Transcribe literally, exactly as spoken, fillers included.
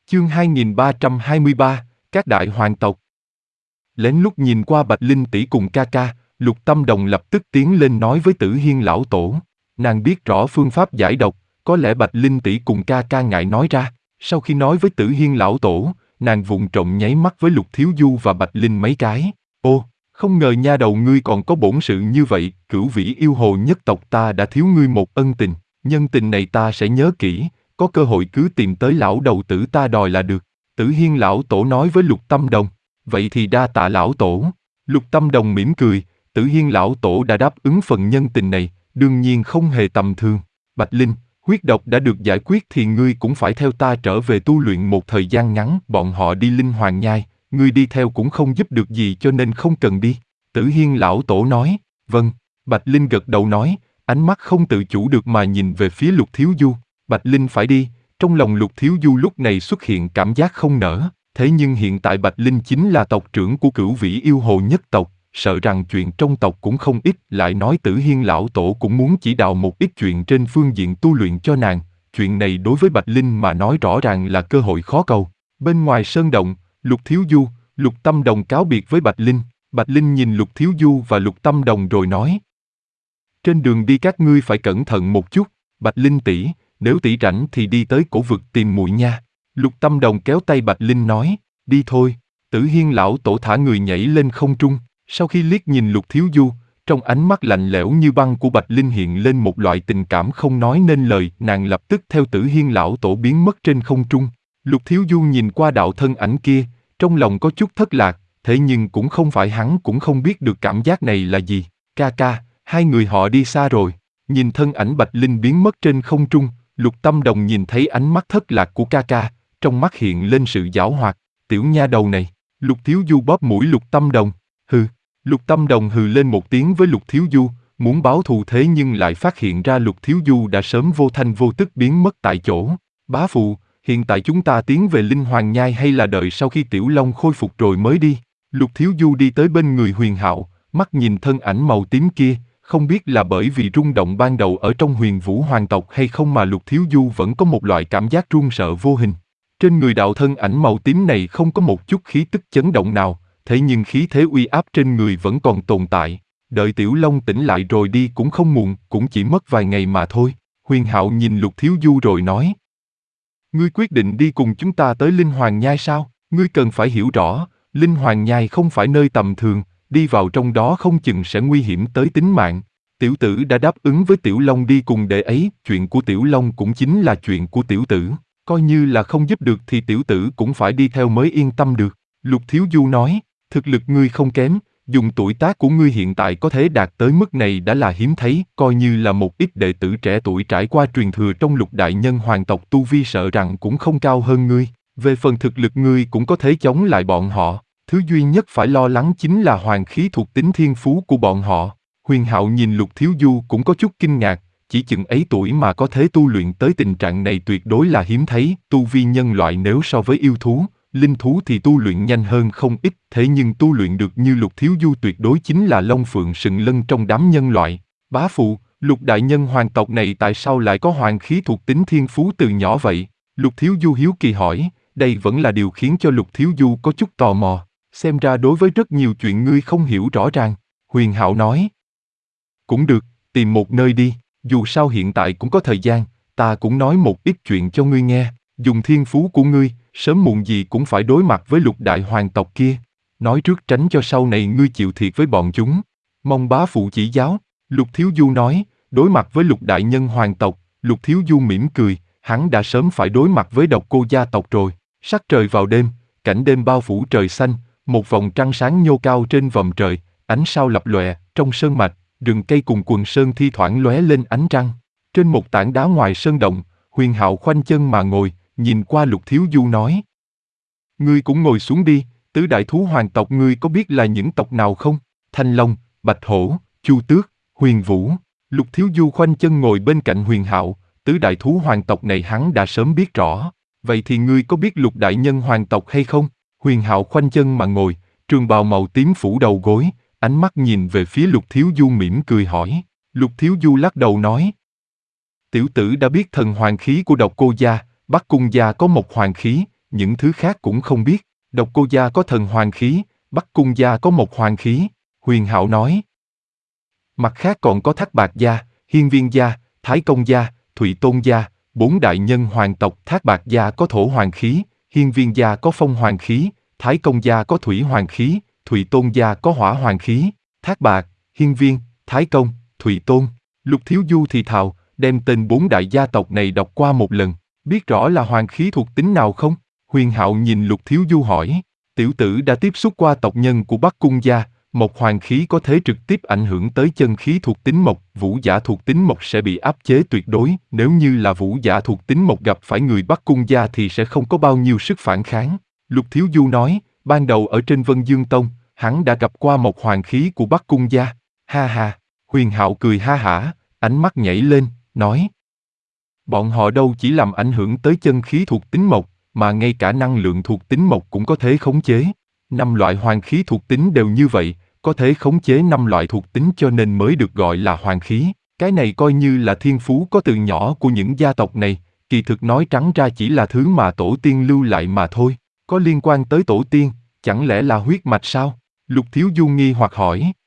Chương hai nghìn ba trăm hai mươi ba, các đại hoàng tộc. Lén lút nhìn qua Bạch Linh tỷ cùng ca ca, Lục Tâm Đồng lập tức tiến lên nói với Tử Hiên lão tổ. Nàng biết rõ phương pháp giải độc, có lẽ Bạch Linh tỷ cùng ca ca ngại nói ra. Sau khi nói với Tử Hiên lão tổ, nàng vụng trộm nháy mắt với Lục Thiếu Du và Bạch Linh mấy cái. Ô, không ngờ nha đầu ngươi còn có bổn sự như vậy, Cửu Vĩ yêu hồ nhất tộc ta đã thiếu ngươi một ân tình, nhân tình này ta sẽ nhớ kỹ, có cơ hội cứ tìm tới lão đầu tử ta đòi là được. Tử Hiên lão tổ nói với Lục Tâm Đồng. Vậy thì đa tạ lão tổ. Lục Tâm Đồng mỉm cười, Tử Hiên lão tổ đã đáp ứng phần nhân tình này, đương nhiên không hề tầm thường. Bạch Linh, huyết độc đã được giải quyết thì ngươi cũng phải theo ta trở về tu luyện một thời gian ngắn. Bọn họ đi Linh Hoàng Nhai, ngươi đi theo cũng không giúp được gì cho nên không cần đi. Tử Hiên lão tổ nói. Vâng. Bạch Linh gật đầu nói, ánh mắt không tự chủ được mà nhìn về phía Lục Thiếu Du. Bạch Linh phải đi. Trong lòng Lục Thiếu Du lúc này xuất hiện cảm giác không nỡ. Thế nhưng hiện tại Bạch Linh chính là tộc trưởng của Cửu Vĩ yêu hồ nhất tộc, sợ rằng chuyện trong tộc cũng không ít, lại nói Tử Hiên lão tổ cũng muốn chỉ đạo một ít chuyện trên phương diện tu luyện cho nàng. Chuyện này đối với Bạch Linh mà nói rõ ràng là cơ hội khó cầu. Bên ngoài sơn động, Lục Thiếu Du, Lục Tâm Đồng cáo biệt với Bạch Linh. Bạch Linh nhìn Lục Thiếu Du và Lục Tâm Đồng rồi nói: trên đường đi các ngươi phải cẩn thận một chút. Bạch Linh tỷ, nếu tỷ rảnh thì đi tới cổ vực tìm muội nha. Lục Tâm Đồng kéo tay Bạch Linh nói, đi thôi. Tử Hiên lão tổ thả người nhảy lên không trung, sau khi liếc nhìn Lục Thiếu Du, trong ánh mắt lạnh lẽo như băng của Bạch Linh hiện lên một loại tình cảm không nói nên lời, nàng lập tức theo Tử Hiên lão tổ biến mất trên không trung. Lục Thiếu Du nhìn qua đạo thân ảnh kia, trong lòng có chút thất lạc, thế nhưng cũng không phải hắn cũng không biết được cảm giác này là gì. Ca ca, hai người họ đi xa rồi. Nhìn thân ảnh Bạch Linh biến mất trên không trung, Lục Tâm Đồng nhìn thấy ánh mắt thất lạc của ca ca, trong mắt hiện lên sự giảo hoạt. Tiểu nha đầu này. Lục Thiếu Du bóp mũi Lục Tâm Đồng. Hừ. Lục Tâm Đồng hừ lên một tiếng với Lục Thiếu Du, muốn báo thù thế nhưng lại phát hiện ra Lục Thiếu Du đã sớm vô thanh vô tức biến mất tại chỗ. Bá phụ, hiện tại chúng ta tiến về Linh Hoàng Nhai hay là đợi sau khi Tiểu Long khôi phục rồi mới đi? Lục Thiếu Du đi tới bên người Huyền Hạo, mắt nhìn thân ảnh màu tím kia, không biết là bởi vì rung động ban đầu ở trong Huyền Vũ hoàng tộc hay không mà Lục Thiếu Du vẫn có một loại cảm giác run sợ vô hình. Trên người đạo thân ảnh màu tím này không có một chút khí tức chấn động nào, thế nhưng khí thế uy áp trên người vẫn còn tồn tại. Đợi Tiểu Long tỉnh lại rồi đi cũng không muộn, cũng chỉ mất vài ngày mà thôi. Huyền Hạo nhìn Lục Thiếu Du rồi nói: ngươi quyết định đi cùng chúng ta tới Linh Hoàng Nhai sao? Ngươi cần phải hiểu rõ, Linh Hoàng Nhai không phải nơi tầm thường, đi vào trong đó không chừng sẽ nguy hiểm tới tính mạng. Tiểu tử đã đáp ứng với Tiểu Long đi cùng đệ ấy, chuyện của Tiểu Long cũng chính là chuyện của tiểu tử. Coi như là không giúp được thì tiểu tử cũng phải đi theo mới yên tâm được. Lục Thiếu Du nói, thực lực ngươi không kém, dùng tuổi tác của ngươi hiện tại có thể đạt tới mức này đã là hiếm thấy, coi như là một ít đệ tử trẻ tuổi trải qua truyền thừa trong Lục đại nhân hoàng tộc tu vi sợ rằng cũng không cao hơn ngươi. Về phần thực lực ngươi cũng có thể chống lại bọn họ, thứ duy nhất phải lo lắng chính là hoàng khí thuộc tính thiên phú của bọn họ. Huyền Hạo nhìn Lục Thiếu Du cũng có chút kinh ngạc. Chỉ chừng ấy tuổi mà có thể tu luyện tới tình trạng này tuyệt đối là hiếm thấy. Tu vi nhân loại nếu so với yêu thú, linh thú thì tu luyện nhanh hơn không ít, thế nhưng tu luyện được như Lục Thiếu Du tuyệt đối chính là long phượng sừng lân trong đám nhân loại. Bá phụ, Lục đại nhân hoàng tộc này tại sao lại có hoàng khí thuộc tính thiên phú từ nhỏ vậy? Lục Thiếu Du hiếu kỳ hỏi, đây vẫn là điều khiến cho Lục Thiếu Du có chút tò mò. Xem ra đối với rất nhiều chuyện ngươi không hiểu rõ ràng. Huyền Hạo nói, cũng được, tìm một nơi đi. Dù sao hiện tại cũng có thời gian, ta cũng nói một ít chuyện cho ngươi nghe. Dùng thiên phú của ngươi, sớm muộn gì cũng phải đối mặt với Lục đại hoàng tộc kia. Nói trước tránh cho sau này ngươi chịu thiệt với bọn chúng. Mong bá phụ chỉ giáo. Lục Thiếu Du nói, đối mặt với Lục đại nhân hoàng tộc. Lục Thiếu Du mỉm cười, hắn đã sớm phải đối mặt với Độc Cô gia tộc rồi. Sắc trời vào đêm, cảnh đêm bao phủ trời xanh, một vòng trăng sáng nhô cao trên vòm trời, ánh sao lập lòe, trong sơn mạch, rừng cây cùng quần sơn thi thoảng lóe lên ánh trăng. Trên một tảng đá ngoài sơn động, Huyền Hạo khoanh chân mà ngồi, nhìn qua Lục Thiếu Du nói: ngươi cũng ngồi xuống đi, tứ đại thú hoàng tộc ngươi có biết là những tộc nào không? Thanh Long, Bạch Hổ, Chu Tước, Huyền Vũ. Lục Thiếu Du khoanh chân ngồi bên cạnh Huyền Hạo, tứ đại thú hoàng tộc này hắn đã sớm biết rõ. Vậy thì ngươi có biết Lục đại nhân hoàng tộc hay không? Huyền Hạo khoanh chân mà ngồi, trường bào màu tím phủ đầu gối, ánh mắt nhìn về phía Lục Thiếu Du mỉm cười hỏi. Lục Thiếu Du lắc đầu nói: tiểu tử đã biết thần hoàng khí của Độc Cô gia, Bắc Cung gia có một hoàng khí, những thứ khác cũng không biết. Độc Cô gia có thần hoàng khí, Bắc Cung gia có một hoàng khí, Huyền Hạo nói. Mặt khác còn có Thác Bạt gia, Hiên Viên gia, Thái Công gia, Thụy Tôn gia, bốn đại nhân hoàng tộc. Thác Bạt gia có thổ hoàng khí, Hiên Viên gia có phong hoàng khí, Thái Công gia có thủy hoàng khí, Thụy Tôn gia có hỏa hoàng khí. Thác Bạt, Hiên Viên, Thái Công, Thụy Tôn. Lục Thiếu Du thì thào, đem tên bốn đại gia tộc này đọc qua một lần, biết rõ là hoàng khí thuộc tính nào không? Huyền Hạo nhìn Lục Thiếu Du hỏi, tiểu tử đã tiếp xúc qua tộc nhân của Bắc Cung gia, một hoàng khí có thể trực tiếp ảnh hưởng tới chân khí thuộc tính mộc, vũ giả thuộc tính mộc sẽ bị áp chế tuyệt đối, nếu như là vũ giả thuộc tính mộc gặp phải người Bắc Cung gia thì sẽ không có bao nhiêu sức phản kháng. Lục Thiếu Du nói, ban đầu ở trên Vân Dương Tông, hắn đã gặp qua một hoàng khí của Bắc Cung gia. Ha ha, Huyền Hạo cười ha hả, ánh mắt nhảy lên, nói. Bọn họ đâu chỉ làm ảnh hưởng tới chân khí thuộc tính mộc, mà ngay cả năng lượng thuộc tính mộc cũng có thể khống chế. Năm loại hoàng khí thuộc tính đều như vậy, có thể khống chế năm loại thuộc tính cho nên mới được gọi là hoàng khí. Cái này coi như là thiên phú có từ nhỏ của những gia tộc này, kỳ thực nói trắng ra chỉ là thứ mà tổ tiên lưu lại mà thôi. Có liên quan tới tổ tiên, chẳng lẽ là huyết mạch sao? Lục Thiếu Du nghi hoặc hỏi.